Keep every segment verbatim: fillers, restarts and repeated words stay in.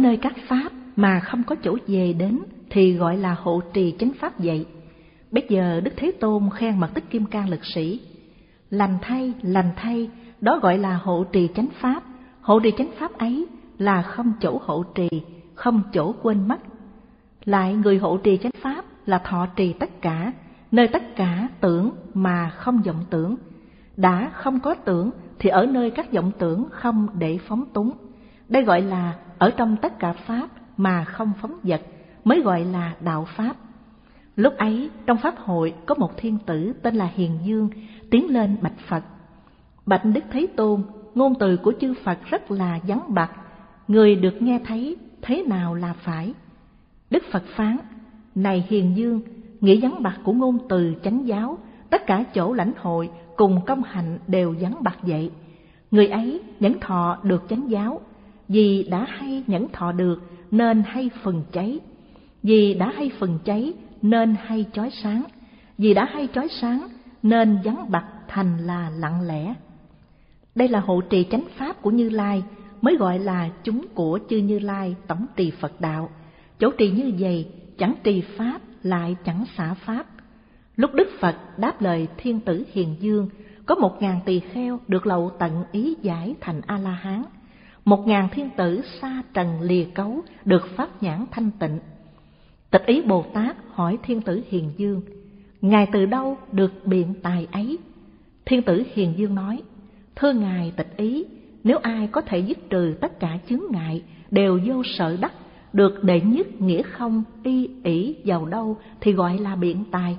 nơi các pháp mà không có chỗ về đến thì gọi là hộ trì chánh pháp vậy. Bây giờ Đức Thế Tôn khen Mật Tích Kim Cang Lực Sĩ: lành thay, lành thay, đó gọi là hộ trì chánh pháp. Hộ trì chánh pháp ấy là không chỗ hộ trì, không chỗ quên mất. Lại người hộ trì chánh pháp là thọ trì tất cả, nơi tất cả tưởng mà không vọng tưởng. Đã không có tưởng thì ở nơi các vọng tưởng không để phóng túng. Đây gọi là ở trong tất cả pháp mà không phóng dật, mới gọi là đạo pháp. Lúc ấy trong pháp hội có một thiên tử tên là Hiền Dương tiến lên bạch Phật: bạch Đức Thế Tôn, ngôn từ của chư Phật rất là vắn bặt, người được nghe thấy thế nào là phải? Đức Phật phán: này Hiền Dương, nghĩa vắn bặt của ngôn từ chánh giáo, tất cả chỗ lãnh hội cùng công hạnh đều vắn bặt vậy. Người ấy nhẫn thọ được chánh giáo, vì đã hay nhẫn thọ được nên hay phần cháy, vì đã hay phần cháy nên hay chói sáng, vì đã hay chói sáng nên vắn bặt thành là lặng lẽ. Đây là hộ trì chánh pháp của Như Lai, mới gọi là chúng của chư Như Lai tổng trì Phật đạo. Chỗ trì như vậy chẳng trì pháp lại chẳng xả pháp. Lúc Đức Phật đáp lời thiên tử Hiền Dương, có một ngàn tỳ kheo được lậu tận ý giải thành A-la-hán. Một ngàn thiên tử sa trần lìa cấu được pháp nhãn thanh tịnh. Tịch Ý Bồ Tát hỏi thiên tử Hiền Dương: ngài từ đâu được biện tài ấy? Thiên tử Hiền Dương nói: thưa ngài Tịch Ý, nếu ai có thể dứt trừ tất cả chướng ngại, đều vô sợ đắc, được đệ nhất nghĩa không y ỷ vào đâu thì gọi là biện tài.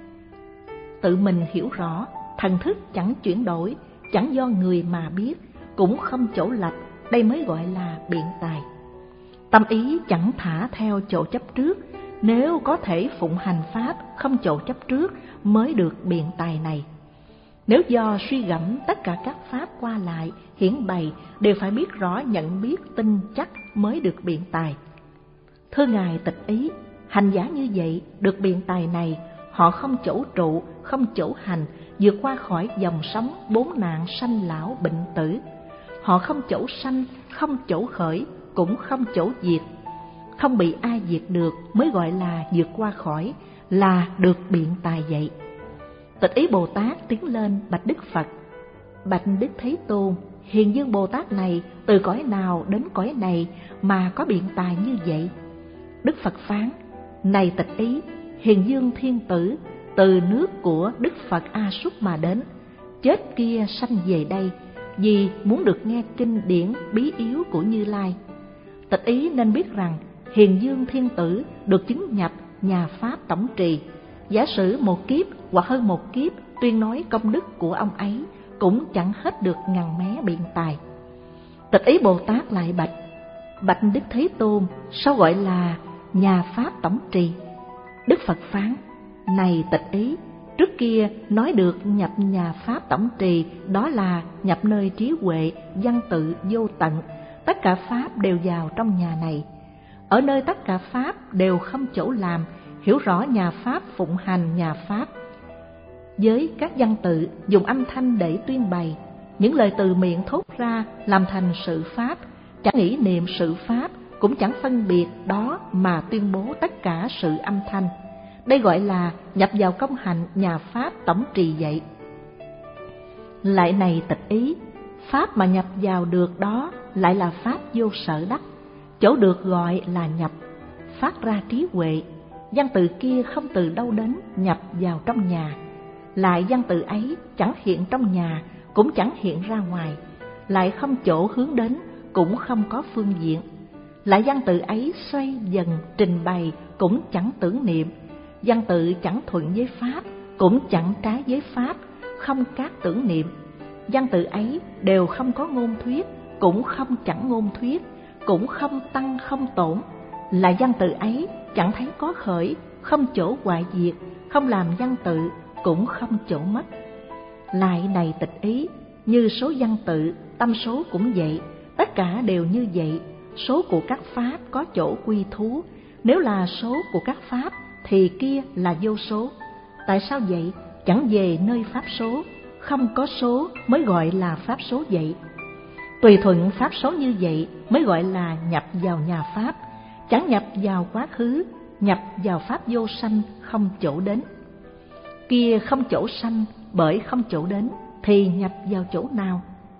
Tự mình hiểu rõ, thần thức chẳng chuyển đổi, chẳng do người mà biết, cũng không chỗ lệch, đây mới gọi là biện tài. Tâm ý chẳng thả theo chỗ chấp trước, nếu có thể phụng hành pháp không chỗ chấp trước mới được biện tài này. Nếu do suy gẫm tất cả các pháp qua lại, hiển bày đều phải biết rõ nhận biết tin chắc mới được biện tài. Thưa ngài Tịch Ý, hành giả như vậy được biện tài này, họ không chỗ trụ, không chỗ hành, vượt qua khỏi dòng sống bốn nạn sanh lão bệnh tử. Họ không chỗ sanh, không chỗ khởi, cũng không chỗ diệt. Không bị ai diệt được mới gọi là vượt qua khỏi, là được biện tài vậy. Tịch Ý Bồ Tát tiến lên bạch Đức Phật: bạch Đức Thế Tôn, Hiền Dương Bồ Tát này từ cõi nào đến cõi này mà có biện tài như vậy? Đức Phật phán: này Tịch Ý, Hiền Dương thiên tử từ nước của Đức Phật A Súc mà đến, chết kia sanh về đây, vì muốn được nghe kinh điển bí yếu của Như Lai. Tịch Ý nên biết rằng Hiền Dương thiên tử được chứng nhập nhà pháp tổng trì. Giả sử một kiếp hoặc hơn một kiếp tuyên nói công đức của ông ấy, cũng chẳng hết được ngàn mé biện tài. Tịch Ý Bồ Tát lại bạch: bạch Đức Thế Tôn, sao gọi là nhà pháp tổng trì? Đức Phật phán: này Tịch Ý, trước kia nói được nhập nhà pháp tổng trì, đó là nhập nơi trí huệ văn tự vô tận, tất cả pháp đều vào trong nhà này. Ở nơi tất cả pháp đều không chỗ làm, hiểu rõ nhà pháp phụng hành nhà pháp. Với các văn tự dùng âm thanh để tuyên bày, những lời từ miệng thốt ra làm thành sự pháp, chẳng nghĩ niệm sự pháp, cũng chẳng phân biệt đó mà tuyên bố tất cả sự âm thanh. Đây gọi là nhập vào công hạnh nhà pháp tổng trì vậy. Lại này Tịch Ý, pháp mà nhập vào được đó lại là pháp vô sở đắc, chỗ được gọi là nhập, phát ra trí huệ. Văn tự kia không từ đâu đến nhập vào trong nhà, lại văn tự ấy chẳng hiện trong nhà, cũng chẳng hiện ra ngoài, lại không chỗ hướng đến, cũng không có phương diện. Lại văn tự ấy xoay dần trình bày, cũng chẳng tưởng niệm. Văn tự chẳng thuận với pháp, cũng chẳng trái với pháp, không các tưởng niệm. Văn tự ấy đều không có ngôn thuyết, cũng không chẳng ngôn thuyết, cũng không tăng không tổn. Lại văn tự ấy chẳng thấy có khởi, không chỗ hoại diệt, không làm văn tự, cũng không chỗ mất. Lại này Tịch Ý, như số văn tự, tâm số cũng vậy, tất cả đều như vậy. Số của các pháp có chỗ quy thú, nếu là số của các pháp thì kia là vô số. Tại sao vậy? Chẳng về nơi pháp số, không có số mới gọi là pháp số vậy. Tùy thuận pháp số như vậy mới gọi là nhập vào nhà Pháp, chẳng nhập vào quá khứ, nhập vào pháp vô sanh không chỗ đến. Kia không chỗ sanh bởi không chỗ đến thì nhập vào chỗ nào?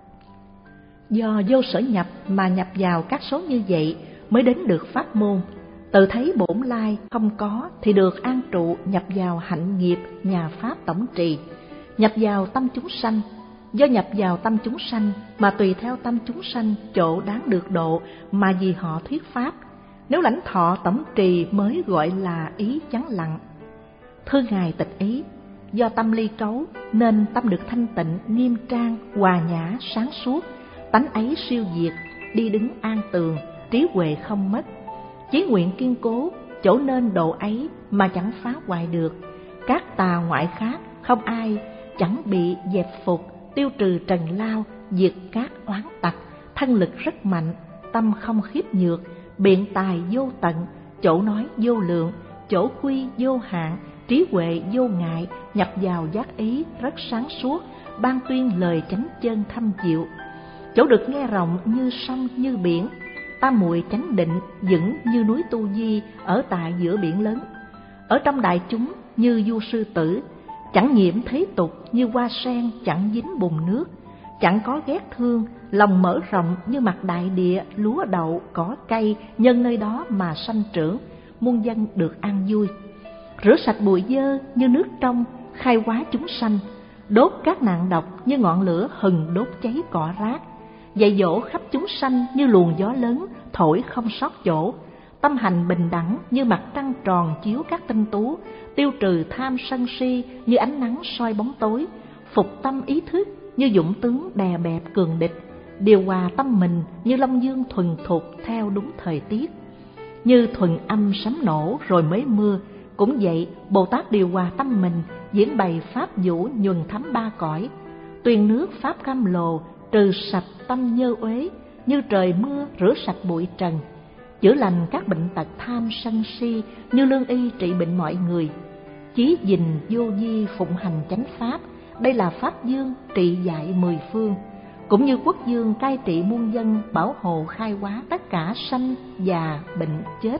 Do vô sở nhập mà nhập vào các số như vậy mới đến được pháp môn. Tự thấy bổn lai không có thì được an trụ nhập vào hạnh nghiệp nhà Pháp tổng trì, nhập vào tâm chúng sanh. Do nhập vào tâm chúng sanh mà tùy theo tâm chúng sanh chỗ đáng được độ mà vì họ thuyết pháp. Nếu lãnh thọ tổng trì mới gọi là ý vắng lặng. Thưa Ngài Tịch Ý, do tâm ly cấu nên tâm được thanh tịnh, nghiêm trang, hòa nhã, sáng suốt, tánh ấy siêu diệt, đi đứng an tường, trí huệ không mất. Chí nguyện kiên cố, chỗ nên độ ấy mà chẳng phá hoại được. Các tà ngoại khác không ai chẳng bị dẹp phục, tiêu trừ trần lao, diệt các oán tặc, thân lực rất mạnh, tâm không khiếp nhược, biện tài vô tận, chỗ nói vô lượng, chỗ quy vô hạn, trí huệ vô ngại, nhập vào giác ý rất sáng suốt, ban tuyên lời chánh chân thâm diệu. Chỗ được nghe rộng như sông như biển, tam muội chánh định vững như núi Tu Di ở tại giữa biển lớn. Ở trong đại chúng như vua sư tử, chẳng nhiễm thế tục như hoa sen chẳng dính bùn nước, chẳng có ghét thương, lòng mở rộng như mặt đại địa, lúa đậu, cỏ cây, nhân nơi đó mà sanh trưởng, muôn dân được an vui. Rửa sạch bụi dơ như nước trong, khai hóa chúng sanh, đốt các nạn độc như ngọn lửa hừng đốt cháy cỏ rác, dạy dỗ khắp chúng sanh như luồng gió lớn, thổi không sót chỗ, tâm hành bình đẳng như mặt trăng tròn chiếu các tinh tú, tiêu trừ tham sân si như ánh nắng soi bóng tối, phục tâm ý thức như dũng tướng đè bẹp cường địch, điều hòa tâm mình như long dương thuần thục theo đúng thời tiết. Như thuần âm sấm nổ rồi mới mưa, cũng vậy Bồ Tát điều hòa tâm mình, diễn bày pháp vũ nhuần thấm ba cõi, tuyền nước pháp cam lồ, trừ sạch tâm nhơ uế, như trời mưa rửa sạch bụi trần, chữa lành các bệnh tật tham sân si như lương y trị bệnh mọi người. Chí gìn vô vi phụng hành chánh pháp, đây là pháp dương trị dạy mười phương, cũng như quốc dương cai trị muôn dân, bảo hộ khai hóa tất cả sanh già bệnh chết.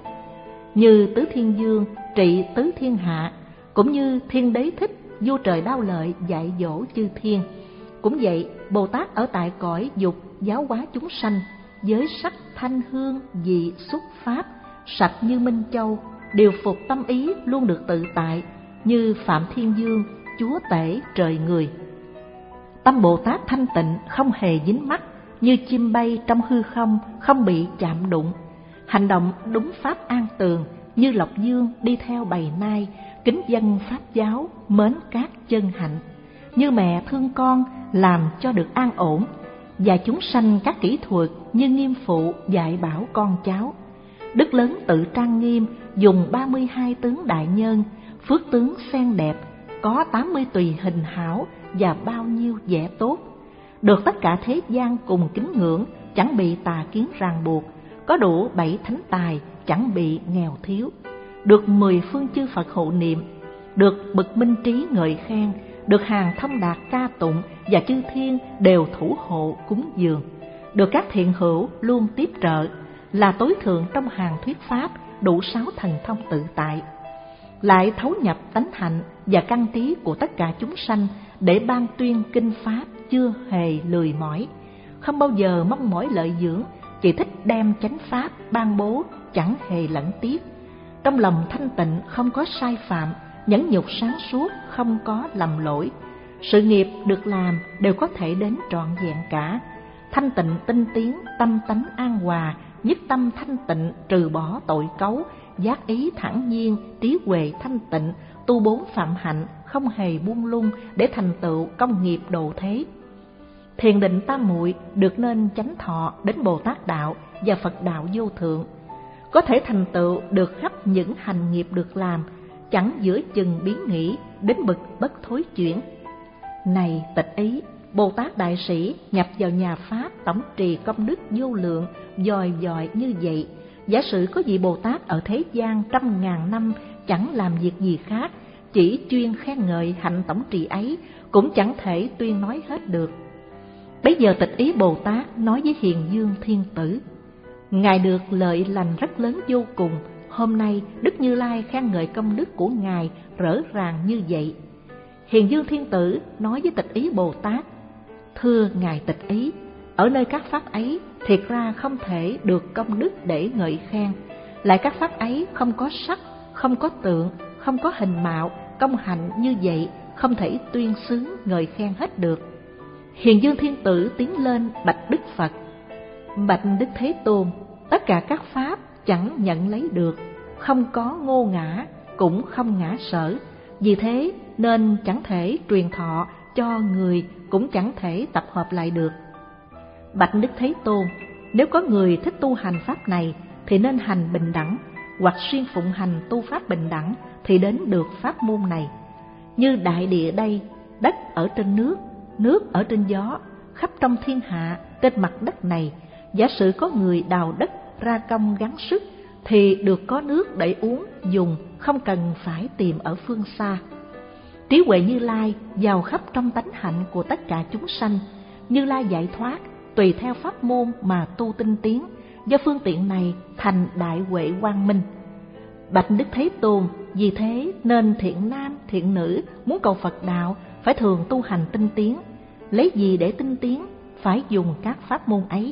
Như tứ thiên dương trị tứ thiên hạ, cũng như thiên đế thích vua trời đao lợi dạy dỗ chư thiên. Cũng vậy Bồ Tát ở tại cõi dục giáo hóa chúng sanh, với sắc thanh hương vị xúc pháp sạch như minh châu, điều phục tâm ý luôn được tự tại, như Phạm Thiên Dương chúa tể trời người. Tâm Bồ Tát thanh tịnh không hề dính mắc, như chim bay trong hư không không bị chạm đụng. Hành động đúng pháp an tường, như Lộc Dương đi theo bầy nai, kính dân pháp giáo, mến các chân hạnh. Như mẹ thương con làm cho được an ổn, và chúng sanh các kỹ thuật như nghiêm phụ dạy bảo con cháu. Đức lớn tự trang nghiêm, dùng ba mươi hai tướng đại nhân, phước tướng xen đẹp, có tám mươi tùy hình hảo và bao nhiêu vẻ tốt. Được tất cả thế gian cùng kính ngưỡng, chẳng bị tà kiến ràng buộc, có đủ bảy thánh tài, chẳng bị nghèo thiếu. Được mười phương chư Phật hộ niệm, được bậc minh trí ngợi khen, được hàng thông đạt ca tụng và chư thiên đều thủ hộ cúng dường, được các thiện hữu luôn tiếp trợ, là tối thượng trong hàng thuyết pháp, đủ sáu thần thông tự tại. Lại thấu nhập tánh hạnh và căn trí của tất cả chúng sanh để ban tuyên kinh pháp, chưa hề lười mỏi, không bao giờ mong mỏi lợi dưỡng, chỉ thích đem chánh pháp ban bố, chẳng hề lẫn tiếc. Trong lòng thanh tịnh không có sai phạm, nhẫn nhục sáng suốt không có lầm lỗi. Sự nghiệp được làm đều có thể đến trọn vẹn cả. Thanh tịnh tinh tiến, tâm tánh an hòa, nhất tâm thanh tịnh trừ bỏ tội cấu, giác ý thẳng nhiên, trí huệ thanh tịnh, tu bốn phạm hạnh, không hề buông lung để thành tựu công nghiệp độ thế. Thiền định tam muội được nên chánh thọ đến Bồ Tát đạo và Phật đạo vô thượng, có thể thành tựu được khắp những hành nghiệp được làm, chẳng giữa chừng biến nghỉ đến bậc bất thối chuyển. Này Tịch Ý, Bồ Tát đại sĩ nhập vào nhà Pháp tổng trì công đức vô lượng, dòi dòi như vậy. Giả sử có vị Bồ Tát ở thế gian trăm ngàn năm chẳng làm việc gì khác, chỉ chuyên khen ngợi hạnh tổng trì ấy, cũng chẳng thể tuyên nói hết được. Bấy giờ Tịch Ý Bồ Tát nói với Hiền Dương Thiên Tử: Ngài được lợi lành rất lớn vô cùng. Hôm nay Đức Như Lai khen ngợi công đức của Ngài rõ ràng như vậy. Hiền Dương Thiên Tử nói với Tịch Ý Bồ Tát: Thưa Ngài Tịch Ý, ở nơi các pháp ấy thiệt ra không thể được công đức để ngợi khen. Lại các pháp ấy không có sắc, không có tượng, không có hình mạo, công hạnh như vậy không thể tuyên xướng ngợi khen hết được. Hiền Dương Thiên Tử tiến lên bạch Đức Phật: Bạch Đức Thế Tôn, tất cả các pháp chẳng nhận lấy được, không có ngô ngã, cũng không ngã sở. Vì thế nên chẳng thể truyền thọ cho người, cũng chẳng thể tập hợp lại được. Bạch Đức Thế Tôn, nếu có người thích tu hành pháp này thì nên hành bình đẳng, hoặc xuyên phụng hành tu pháp bình đẳng thì đến được pháp môn này. Như đại địa đây, đất ở trên nước, nước ở trên gió, khắp trong thiên hạ, trên mặt đất này, giả sử có người đào đất ra công gắng sức thì được có nước để uống, dùng, không cần phải tìm ở phương xa. Trí huệ Như Lai vào khắp trong tánh hạnh của tất cả chúng sanh. Như Lai giải thoát tùy theo pháp môn mà tu tinh tiến, do phương tiện này thành đại huệ quang minh. Bạch Đức Thế Tôn, vì thế nên thiện nam thiện nữ muốn cầu Phật đạo phải thường tu hành tinh tiến. Lấy gì để tinh tiến? Phải dùng các pháp môn ấy.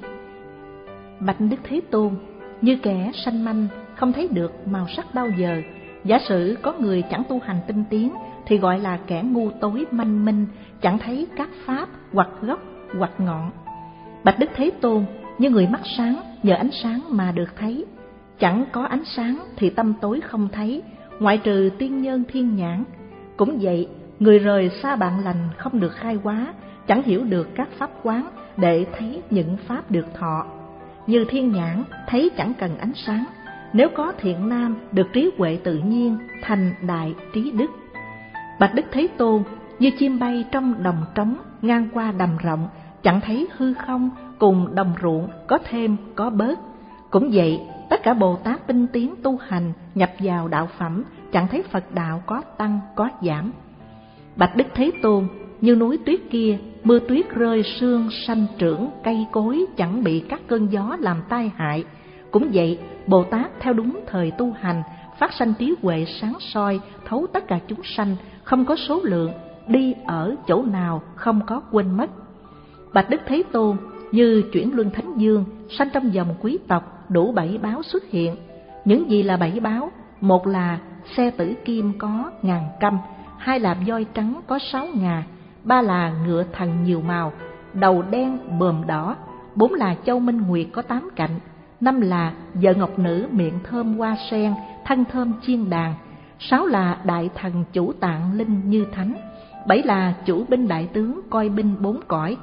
Bạch Đức Thế Tôn, như kẻ sanh manh không thấy được màu sắc bao giờ, giả sử có người chẳng tu hành tinh tiến thì gọi là kẻ ngu tối manh minh, chẳng thấy các pháp hoặc gốc hoặc ngọn. Bạch Đức Thế Tôn, như người mắt sáng nhờ ánh sáng mà được thấy, chẳng có ánh sáng thì tâm tối không thấy, ngoại trừ tiên nhân thiên nhãn. Cũng vậy, người rời xa bạn lành không được khai hóa, chẳng hiểu được các pháp quán để thấy những pháp được thọ. Như thiên nhãn thấy chẳng cần ánh sáng, nếu có thiện nam được trí huệ tự nhiên, thành đại trí đức. Bạch Đức Thế Tôn, như chim bay trong đồng trống ngang qua đầm rộng, chẳng thấy hư không cùng đồng ruộng có thêm có bớt. Cũng vậy, tất cả Bồ Tát tinh tiến tu hành nhập vào đạo phẩm, chẳng thấy Phật đạo có tăng có giảm. Bạch Đức Thế Tôn, như núi tuyết kia, mưa tuyết rơi sương sanh trưởng, cây cối chẳng bị các cơn gió làm tai hại. Cũng vậy, Bồ Tát theo đúng thời tu hành, phát sanh trí huệ sáng soi, thấu tất cả chúng sanh, không có số lượng, đi ở chỗ nào không có quên mất. Bạch Đức Thế Tôn, như chuyển luân thánh dương, sanh trong dòng quý tộc, đủ bảy báo xuất hiện. Những gì là bảy báo? Một là xe tử kim có ngàn căm, hai là voi trắng có sáu ngà, ba là ngựa thần nhiều màu, đầu đen bờm đỏ, bốn là châu minh nguyệt có tám cạnh, năm là vợ ngọc nữ miệng thơm hoa sen, thân thơm chiên đàn, sáu là đại thần chủ tạng linh như thánh, bảy là chủ binh đại tướng coi binh bốn cõi.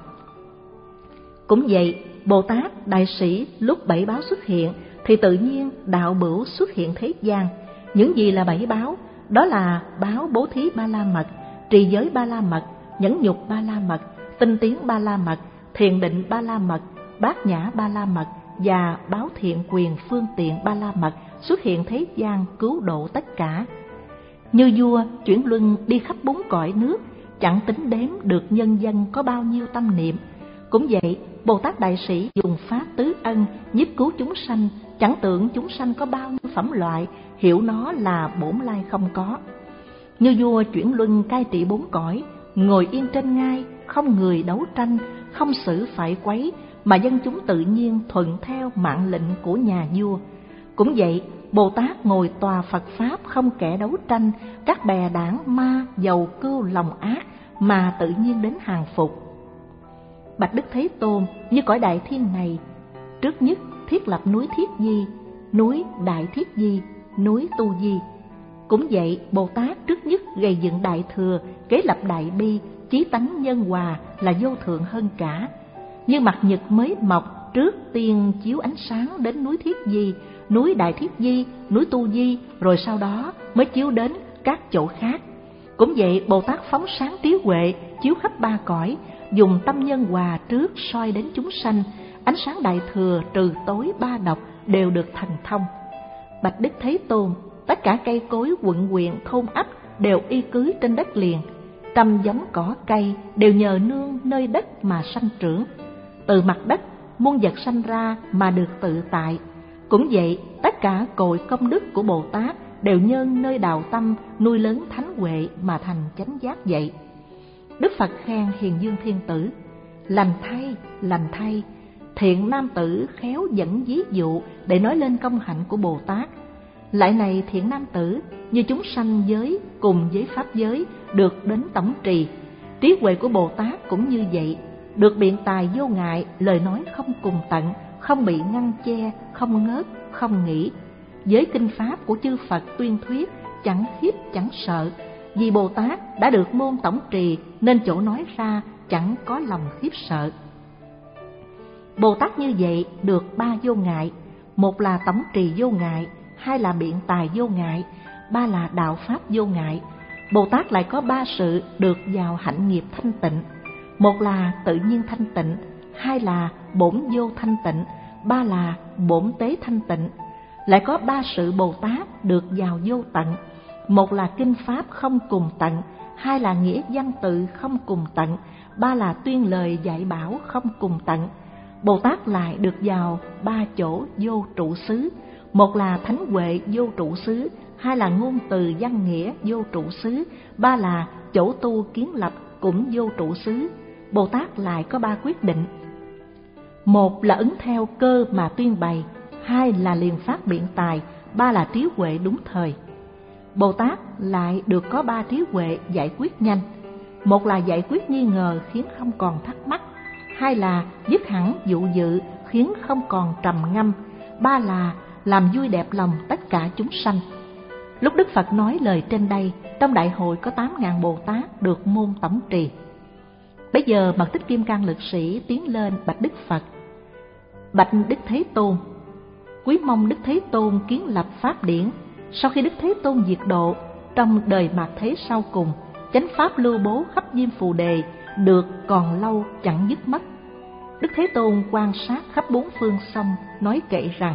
Cũng vậy, Bồ Tát đại sĩ lúc bảy báo xuất hiện thì tự nhiên đạo bửu xuất hiện thế gian. Những gì là bảy báo? Đó là báo bố thí ba la mật, trì giới ba la mật, nhẫn nhục ba la mật, tinh tiến ba la mật, thiền định ba la mật, bát nhã ba la mật và báo thiện quyền phương tiện ba la mật xuất hiện thế gian cứu độ tất cả. Như vua chuyển luân đi khắp bốn cõi nước, chẳng tính đếm được nhân dân có bao nhiêu tâm niệm. Cũng vậy, Bồ Tát đại sĩ dùng pháp tứ ân nhiếp cứu chúng sanh, chẳng tưởng chúng sanh có bao nhiêu phẩm loại, hiểu nó là bổn lai không có. Như vua chuyển luân cai trị bốn cõi, ngồi yên trên ngai, không người đấu tranh, không xử phải quấy, mà dân chúng tự nhiên thuận theo mạng lệnh của nhà vua. Cũng vậy, Bồ Tát ngồi tòa Phật Pháp không kẻ đấu tranh, các bè đảng ma giàu cưu lòng ác mà tự nhiên đến hàng phục. Bạch Đức Thế Tôn, như cõi đại thiên này, trước nhất thiết lập núi Thiết Di, núi Đại Thiết Di, núi Tu Di. Cũng vậy, Bồ Tát trước nhất gây dựng Đại Thừa, kế lập Đại Bi, chí tánh nhân hòa là vô thượng hơn cả. Như mặt nhật mới mọc, trước tiên chiếu ánh sáng đến núi Thiết Di, núi Đại Thiết Di, núi Tu Di, rồi sau đó mới chiếu đến các chỗ khác. Cũng vậy, Bồ Tát phóng sáng trí huệ, chiếu khắp ba cõi, dùng tâm nhân hòa trước soi đến chúng sanh, ánh sáng Đại Thừa trừ tối ba độc đều được thành thông. Bạch Đức Thế Tôn, tất cả cây cối quận huyện thôn ấp đều y cứ trên đất liền, trăm giống cỏ cây đều nhờ nương nơi đất mà sanh trưởng. từ mặt đất muôn vật sanh ra mà được tự tại. Cũng vậy, tất cả cội công đức của Bồ Tát đều nhân nơi đào tâm nuôi lớn thánh huệ mà thành chánh giác vậy. Đức Phật khen Hiền Dương Thiên Tử: lành thay, lành thay, thiện nam tử khéo dẫn ví dụ để nói lên công hạnh của Bồ Tát. Lại này thiện nam tử, như chúng sanh giới cùng với pháp giới được đến tổng trì, trí huệ của Bồ Tát cũng như vậy, được biện tài vô ngại, lời nói không cùng tận, không bị ngăn che, không ngớt, không nghỉ. Với kinh pháp của chư Phật tuyên thuyết, chẳng khiếp chẳng sợ, vì Bồ Tát đã được môn tổng trì nên chỗ nói ra chẳng có lòng khiếp sợ. Bồ Tát như vậy được ba vô ngại: một là tổng trì vô ngại, hai là biện tài vô ngại, ba là đạo pháp vô ngại. Bồ Tát lại có ba sự được vào hạnh nghiệp thanh tịnh: một là tự nhiên thanh tịnh, hai là bổn vô thanh tịnh, ba là bổn tế thanh tịnh. Lại có ba sự Bồ Tát được vào vô tận: một là kinh pháp không cùng tận, hai là nghĩa văn tự không cùng tận, ba là tuyên lời dạy bảo không cùng tận. Bồ Tát lại được vào ba chỗ vô trụ xứ: một là thánh huệ vô trụ xứ, hai là ngôn từ văn nghĩa vô trụ xứ, ba là chỗ tu kiến lập cũng vô trụ xứ. Bồ Tát lại có ba quyết định: một là ứng theo cơ mà tuyên bày, hai là liền phát biện tài, ba là trí huệ đúng thời. Bồ Tát lại được có ba trí huệ giải quyết nhanh: một là giải quyết nghi ngờ khiến không còn thắc mắc, hai là dứt hẳn dụ dự khiến không còn trầm ngâm, ba là làm vui đẹp lòng tất cả chúng sanh. Lúc Đức Phật nói lời trên đây, trong đại hội có tám ngàn Bồ Tát được môn tổng trì. Bây giờ Mật Tích Kim Cang Lực Sĩ tiến lên bạch Đức Phật: bạch Đức Thế Tôn, quý mong Đức Thế Tôn kiến lập pháp điển. Sau khi Đức Thế Tôn diệt độ, trong đời mạt thế sau cùng, chánh pháp lưu bố khắp diêm phù đề, được còn lâu chẳng dứt mất. Đức Thế Tôn quan sát khắp bốn phương sông, nói kệ rằng: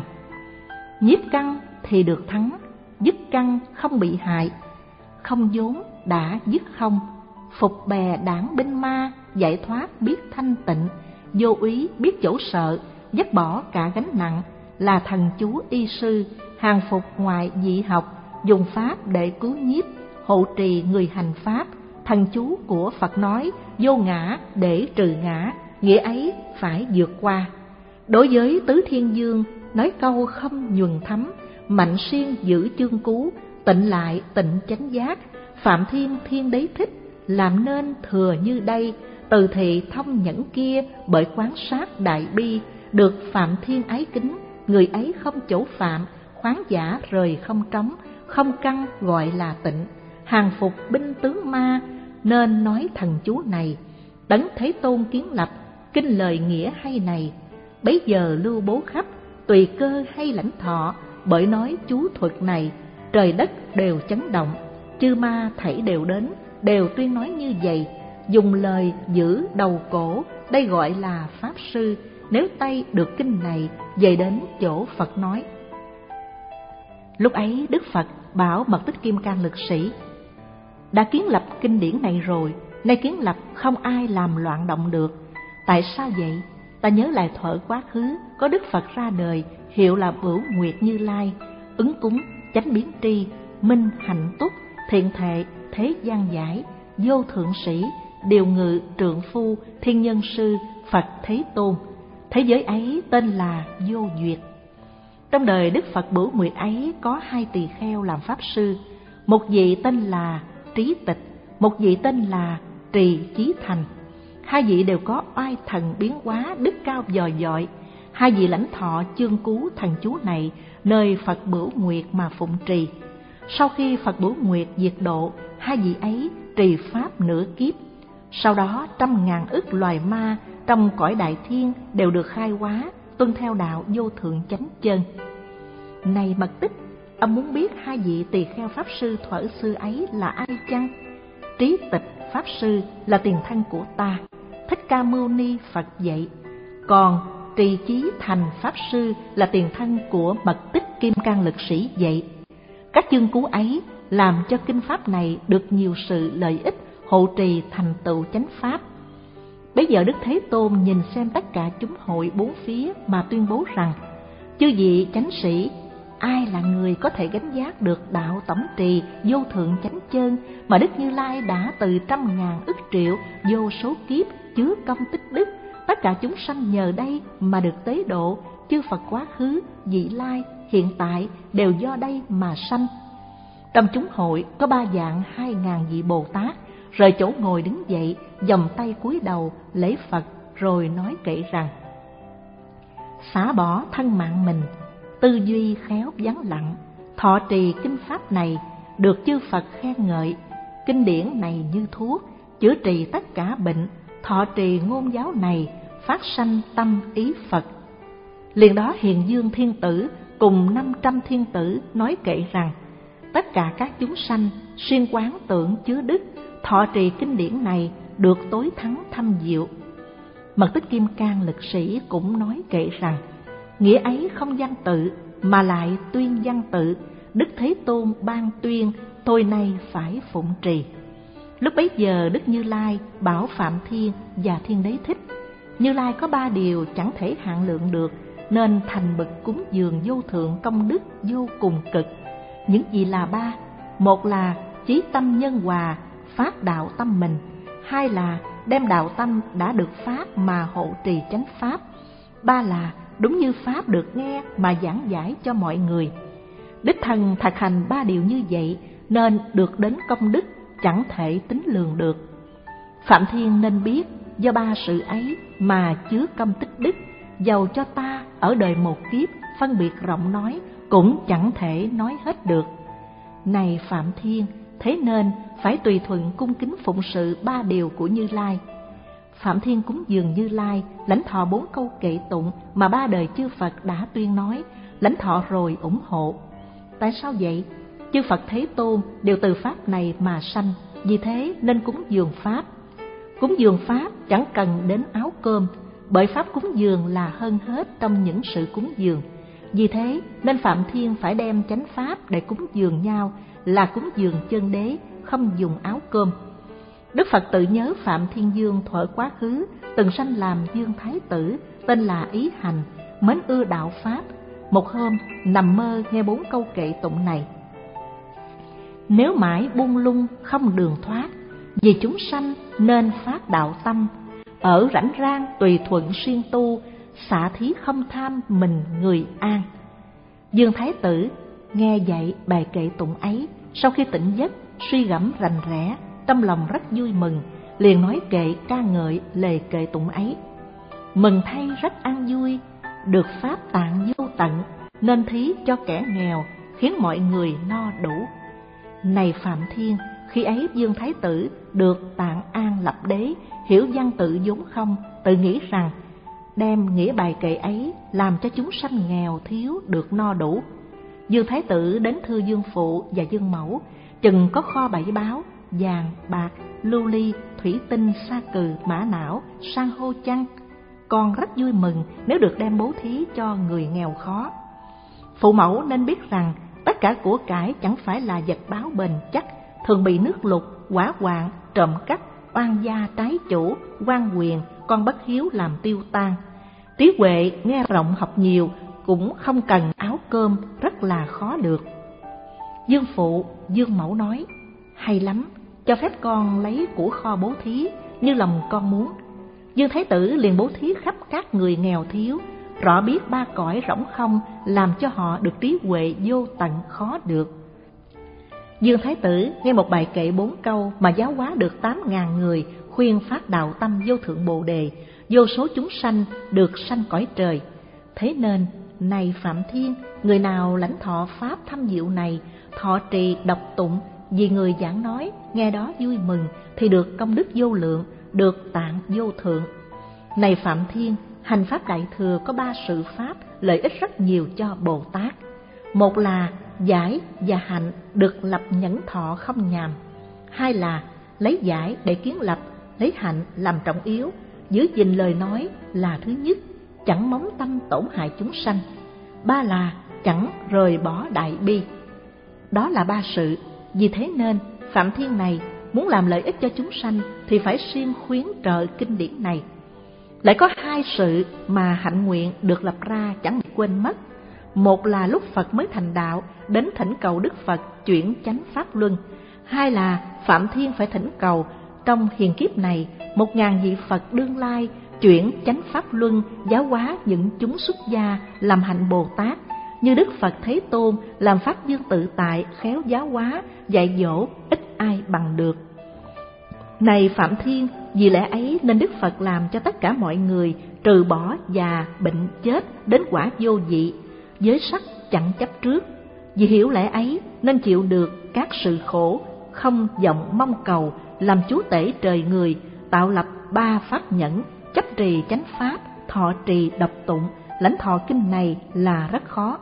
nhiếp căn thì được thắng, dứt căn không bị hại, không vốn đã dứt không, phục bè đảng binh ma, giải thoát biết thanh tịnh, vô úy biết chỗ sợ, dứt bỏ cả gánh nặng, là thần chú y sư, hàng phục ngoại dị học, dùng pháp để cứu nhiếp, hộ trì người hành pháp. Thần chú của Phật nói vô ngã để trừ ngã, nghĩa ấy phải vượt qua. Đối với tứ thiên dương nói câu không nhuần thấm, mạnh siêng giữ chương cú, tịnh lại tịnh chánh giác, phạm thiên thiên đế thích, làm nên thừa như đây, từ thị thông nhẫn kia, bởi quán sát đại bi, được phạm thiên ái kính, người ấy không chỗ phạm, khoáng giả rời không trống, không căn gọi là tịnh, hàng phục binh tướng ma, nên nói thần chú này. Đấng Thế Tôn kiến lập, kinh lời nghĩa hay này, bấy giờ lưu bố khắp, tùy cơ hay lãnh thọ, bởi nói chú thuật này, trời đất đều chấn động, chư ma thảy đều đến, đều tuyên nói như vậy, dùng lời giữ đầu cổ, đây gọi là Pháp Sư. Nếu tay được kinh này, về đến chỗ Phật nói. Lúc ấy Đức Phật bảo Mật Tích Kim Cang Lực Sĩ: đã kiến lập kinh điển này rồi, nay kiến lập không ai làm loạn động được. Tại sao vậy? Ta nhớ lại thuở quá khứ, có Đức Phật ra đời, hiệu là Bửu Nguyệt Như Lai, ứng cúng, chánh biến tri, minh hạnh túc, thiện thệ, thế gian giải, vô thượng sĩ, điều ngự, trượng phu, thiên nhân sư, Phật Thế Tôn. Thế giới ấy tên là Vô Duyệt. Trong đời Đức Phật Bửu Nguyệt ấy có hai tỳ kheo làm pháp sư, một vị tên là Trí Tịch, một vị tên là Trì Chí Thành. Hai vị đều có oai thần biến hóa, đức cao vòi vọi. Hai vị lãnh thọ chương cú thần chú này nơi Phật Bửu Nguyệt mà phụng trì. Sau khi Phật Bửu Nguyệt diệt độ, hai vị ấy trì pháp nửa kiếp. Sau đó trăm ngàn ức loài ma trong cõi đại thiên đều được khai hóa, tuân theo đạo vô thượng chánh chân. Này Mật Tích, ông muốn biết hai vị tỳ kheo pháp sư thuở xưa ấy là ai chăng? Trí Tịch pháp sư là tiền thân của ta, Thích Ca Mâu Ni Phật dạy. Còn Trì Chí Thành pháp sư là tiền thân của Mật Tích Kim Cang Lực Sĩ dạy. Các chương cú ấy làm cho kinh pháp này được nhiều sự lợi ích, hộ trì thành tựu chánh pháp. Bấy giờ Đức Thế Tôn nhìn xem tất cả chúng hội bốn phía mà tuyên bố rằng: chư vị chánh sĩ, ai là người có thể gánh vác được đạo tổng trì vô thượng chánh chân mà Đức Như Lai đã từ trăm ngàn ức triệu vô số kiếp chứa công tích đức, tất cả chúng sanh nhờ đây mà được tế độ, chư Phật quá khứ, vị lai, hiện tại đều do đây mà sanh. Trong chúng hội có ba vạn hai ngàn vị Bồ Tát rời chỗ ngồi đứng dậy, vòng tay cúi đầu lễ Phật, rồi nói kệ rằng: xả bỏ thân mạng mình, tư duy khéo vắng lặng, thọ trì kinh pháp này được chư Phật khen ngợi. Kinh điển này như thuốc chữa trị tất cả bệnh, thọ trì ngôn giáo này phát sanh tâm ý Phật. Liền đó Hiền Dương Thiên Tử cùng năm trăm thiên tử nói kệ rằng: tất cả các chúng sanh xuyên quán tưởng chứa đức, thọ trì kinh điển này được tối thắng thâm diệu. Mật Tích Kim Cang Lực Sĩ cũng nói kệ rằng: nghĩa ấy không văn tự mà lại tuyên văn tự, Đức Thế Tôn ban tuyên, tôi nay phải phụng trì. Lúc bấy giờ Đức Như Lai bảo Phạm Thiên và Thiên Đế Thích: Như Lai có ba điều chẳng thể hạn lượng được, nên thành bậc cúng dường vô thượng công đức vô cùng cực. Những gì là ba? Một là chí tâm nhân hòa, phát đạo tâm mình. Hai là đem đạo tâm đã được phát mà hộ trì chánh pháp. Ba là đúng như pháp được nghe mà giảng giải cho mọi người. Đích thân thực hành ba điều như vậy nên được đến công đức chẳng thể tính lường được. Phạm Thiên nên biết, do ba sự ấy mà chứa công tích đức, dầu cho ta ở đời một kiếp phân biệt rộng nói cũng chẳng thể nói hết được. Này Phạm Thiên, thế nên phải tùy thuận cung kính phụng sự ba điều của Như Lai. Phạm Thiên cúng dường Như Lai, lãnh thọ bốn câu kệ tụng mà ba đời chư Phật đã tuyên nói, lãnh thọ rồi ủng hộ. Tại sao vậy? Chư Phật Thế Tôn đều từ pháp này mà sanh, vì thế nên cúng dường pháp. Cúng dường pháp chẳng cần đến áo cơm, bởi pháp cúng dường là hơn hết trong những sự cúng dường. Vì thế nên Phạm Thiên phải đem chánh pháp để cúng dường nhau, là cúng dường chân đế, không dùng áo cơm. Đức Phật tự nhớ Phạm Thiên Dương thuở quá khứ từng sanh làm Dương Thái Tử, tên là Ý Hành, mến ưa đạo pháp. Một hôm nằm mơ nghe bốn câu kệ tụng này: nếu mãi buông lung không đường thoát, vì chúng sanh nên phát đạo tâm, ở rảnh rang tùy thuận siêng tu, xả thí không tham mình người an. Dương Thái Tử nghe dạy bài kệ tụng ấy, sau khi tỉnh giấc suy gẫm rành rẽ, tâm lòng rất vui mừng, liền nói kệ ca ngợi lời kệ tụng ấy: mừng thay rất an vui, được pháp tạng vô tận, nên thí cho kẻ nghèo, khiến mọi người no đủ. Này Phạm Thiên, khi ấy Dương Thái Tử được tạng an lập đế, hiểu văn tự vốn không, tự nghĩ rằng đem nghĩa bài kệ ấy làm cho chúng sanh nghèo thiếu được no đủ. Dương Thái Tử đến thưa Dương Phụ và Dương Mẫu, chừng có kho bảy báu, vàng, bạc, lưu ly, thủy tinh, sa cừ, mã não, san hô chăng. Con rất vui mừng nếu được đem bố thí cho người nghèo khó. Phụ mẫu nên biết rằng tất cả của cải chẳng phải là vật báo bền chắc, thường bị nước lụt, hỏa hoạn, trộm cắp, oan gia trái chủ, quan quyền, con bất hiếu làm tiêu tan. Trí huệ nghe rộng học nhiều cũng không cần áo cơm, rất là khó được. Dương Phụ, Dương Mẫu nói: hay lắm, cho phép con lấy của kho bố thí như lòng con muốn. Dương Thái Tử liền bố thí khắp các người nghèo thiếu, rõ biết ba cõi rỗng không làm cho họ được trí huệ vô tận khó được. Dương Thái Tử nghe một bài kệ bốn câu mà giáo hóa được tám ngàn người, khuyên phát đạo tâm vô thượng bồ đề, vô số chúng sanh được sanh cõi trời. Thế nên, này Phạm Thiên, người nào lãnh thọ pháp thâm diệu này, thọ trì đọc tụng, vì người giảng nói, nghe đó vui mừng, thì được công đức vô lượng, được tạng vô thượng. Này Phạm Thiên, hành pháp đại thừa có ba sự pháp lợi ích rất nhiều cho Bồ Tát. Một là giải và hạnh được lập nhẫn thọ không nhàm. Hai là lấy giải để kiến lập, lấy hạnh làm trọng yếu, giữ gìn lời nói là thứ nhất, chẳng móng tâm tổn hại chúng sanh. Ba là chẳng rời bỏ đại bi. Đó là ba sự. Vì thế nên Phạm Thiên này muốn làm lợi ích cho chúng sanh thì phải siêng khuyến trợ kinh điển này. Lại có hai sự mà hạnh nguyện được lập ra chẳng bị quên mất. Một là lúc Phật mới thành đạo đến thỉnh cầu Đức Phật chuyển chánh pháp luân. Hai là Phạm Thiên phải thỉnh cầu trong hiền kiếp này một ngàn vị Phật đương lai chuyển chánh pháp luân, giáo hóa những chúng xuất gia làm hạnh Bồ Tát, như Đức Phật Thế Tôn làm Pháp Dương tự tại, khéo giáo hóa, dạy dỗ, ít ai bằng được. Này Phạm Thiên, vì lẽ ấy nên Đức Phật làm cho tất cả mọi người trừ bỏ già, bệnh, chết đến quả vô dị, giới sắc chẳng chấp trước. Vì hiểu lẽ ấy nên chịu được các sự khổ, không vọng mong cầu, làm chúa tể trời người, tạo lập ba pháp nhẫn, chấp trì chánh pháp, thọ trì đọc tụng, lãnh thọ kinh này là rất khó.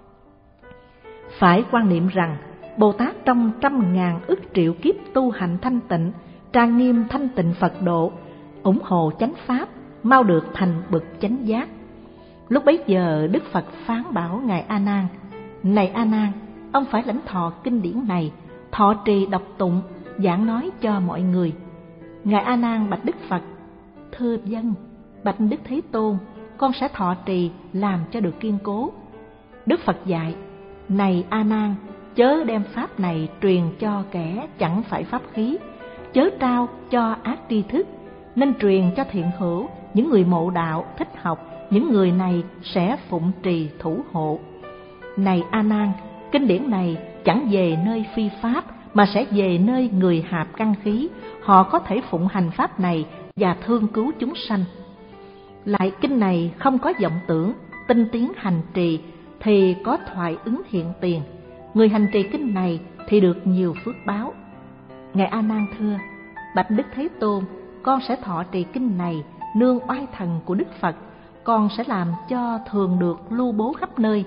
Phải quan niệm rằng Bồ Tát trong trăm ngàn ức triệu kiếp tu hành thanh tịnh, trang nghiêm thanh tịnh Phật độ, ủng hộ chánh pháp, mau được thành bậc chánh giác. Lúc bấy giờ Đức Phật phán bảo ngài A Nan: Này A Nan, ông phải lãnh thọ kinh điển này, thọ trì đọc tụng, giảng nói cho mọi người. Ngài A Nan bạch Đức Phật: Thưa vâng, bạch Đức Thế Tôn, con sẽ thọ trì làm cho được kiên cố. Đức Phật dạy: Này A Nan, chớ đem pháp này truyền cho kẻ chẳng phải pháp khí, chớ trao cho ác tri thức, nên truyền cho thiện hữu, những người mộ đạo thích học, những người này sẽ phụng trì thủ hộ. Này A Nan, kinh điển này chẳng về nơi phi pháp, mà sẽ về nơi người hạp căn khí, họ có thể phụng hành pháp này và thương cứu chúng sanh. Lại kinh này không có vọng tưởng, tinh tiến hành trì thì có thoại ứng hiện tiền. Người hành trì kinh này thì được nhiều phước báo. Ngài A Nan thưa: Bạch Đức Thế Tôn, con sẽ thọ trì kinh này nương oai thần của Đức Phật, con sẽ làm cho thường được lưu bố khắp nơi.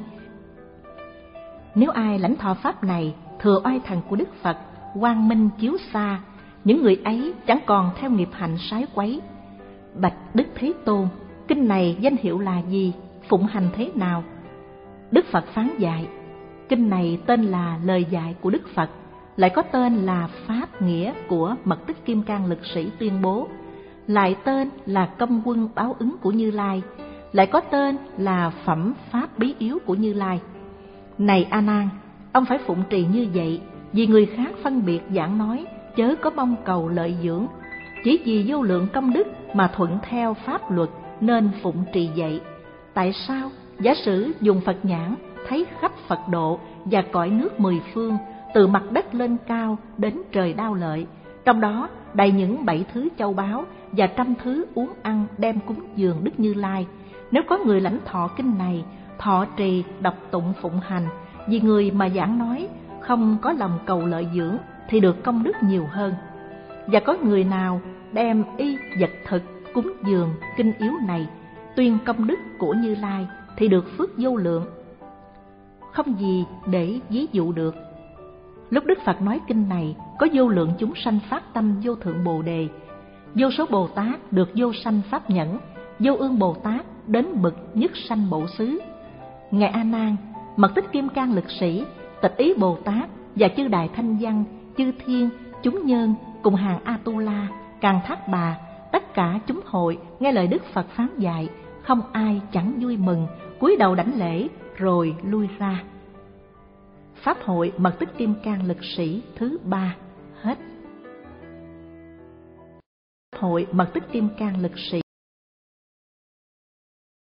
Nếu ai lãnh thọ pháp này thừa oai thần của Đức Phật, quang minh chiếu xa, những người ấy chẳng còn theo nghiệp hạnh sái quấy. Bạch Đức Thế Tôn, kinh này danh hiệu là gì, phụng hành thế nào? Đức Phật phán dạy: Kinh này tên là lời dạy của Đức Phật, lại có tên là pháp nghĩa của Mật Tích Kim Cang Lực Sĩ tuyên bố, lại tên là công quân báo ứng của Như Lai, lại có tên là phẩm pháp bí yếu của Như Lai. Này A Nan, ông phải phụng trì như vậy, vì người khác phân biệt giảng nói, chớ có mong cầu lợi dưỡng, chỉ vì vô lượng công đức mà thuận theo pháp luật nên phụng trì vậy. Tại sao? Giả sử dùng Phật nhãn thấy khắp Phật độ và cõi nước mười phương, từ mặt đất lên cao đến trời Đao Lợi, trong đó đầy những bảy thứ châu báu và trăm thứ uống ăn đem cúng dường Đức Như Lai. Nếu có người lãnh thọ kinh này, thọ trì đọc tụng phụng hành, vì người mà giảng nói không có lòng cầu lợi dưỡng thì được công đức nhiều hơn. Và có người nào đem y vật thực cúng dường kinh yếu này, tuyên công đức của Như Lai thì được phước vô lượng, không gì để ví dụ được. Lúc Đức Phật nói kinh này, có vô lượng chúng sanh phát tâm vô thượng Bồ Đề, vô số Bồ Tát được vô sanh pháp nhẫn, vô ương Bồ Tát đến bậc nhất sanh Bổ xứ. Ngài A Nan, Mật Tích Kim Cang Lực Sĩ, Tịch Ý Bồ Tát và chư Đại Thanh Văn, chư thiên, chúng nhân cùng hàng A Tu La, Càn Thác Bà, tất cả chúng hội nghe lời Đức Phật phán dạy, không ai chẳng vui mừng, cúi đầu đảnh lễ rồi lui ra. Pháp hội Mật Tích Kim Cang Lực Sĩ thứ ba hết. Pháp hội Mật Tích Kim Cang Lực Sĩ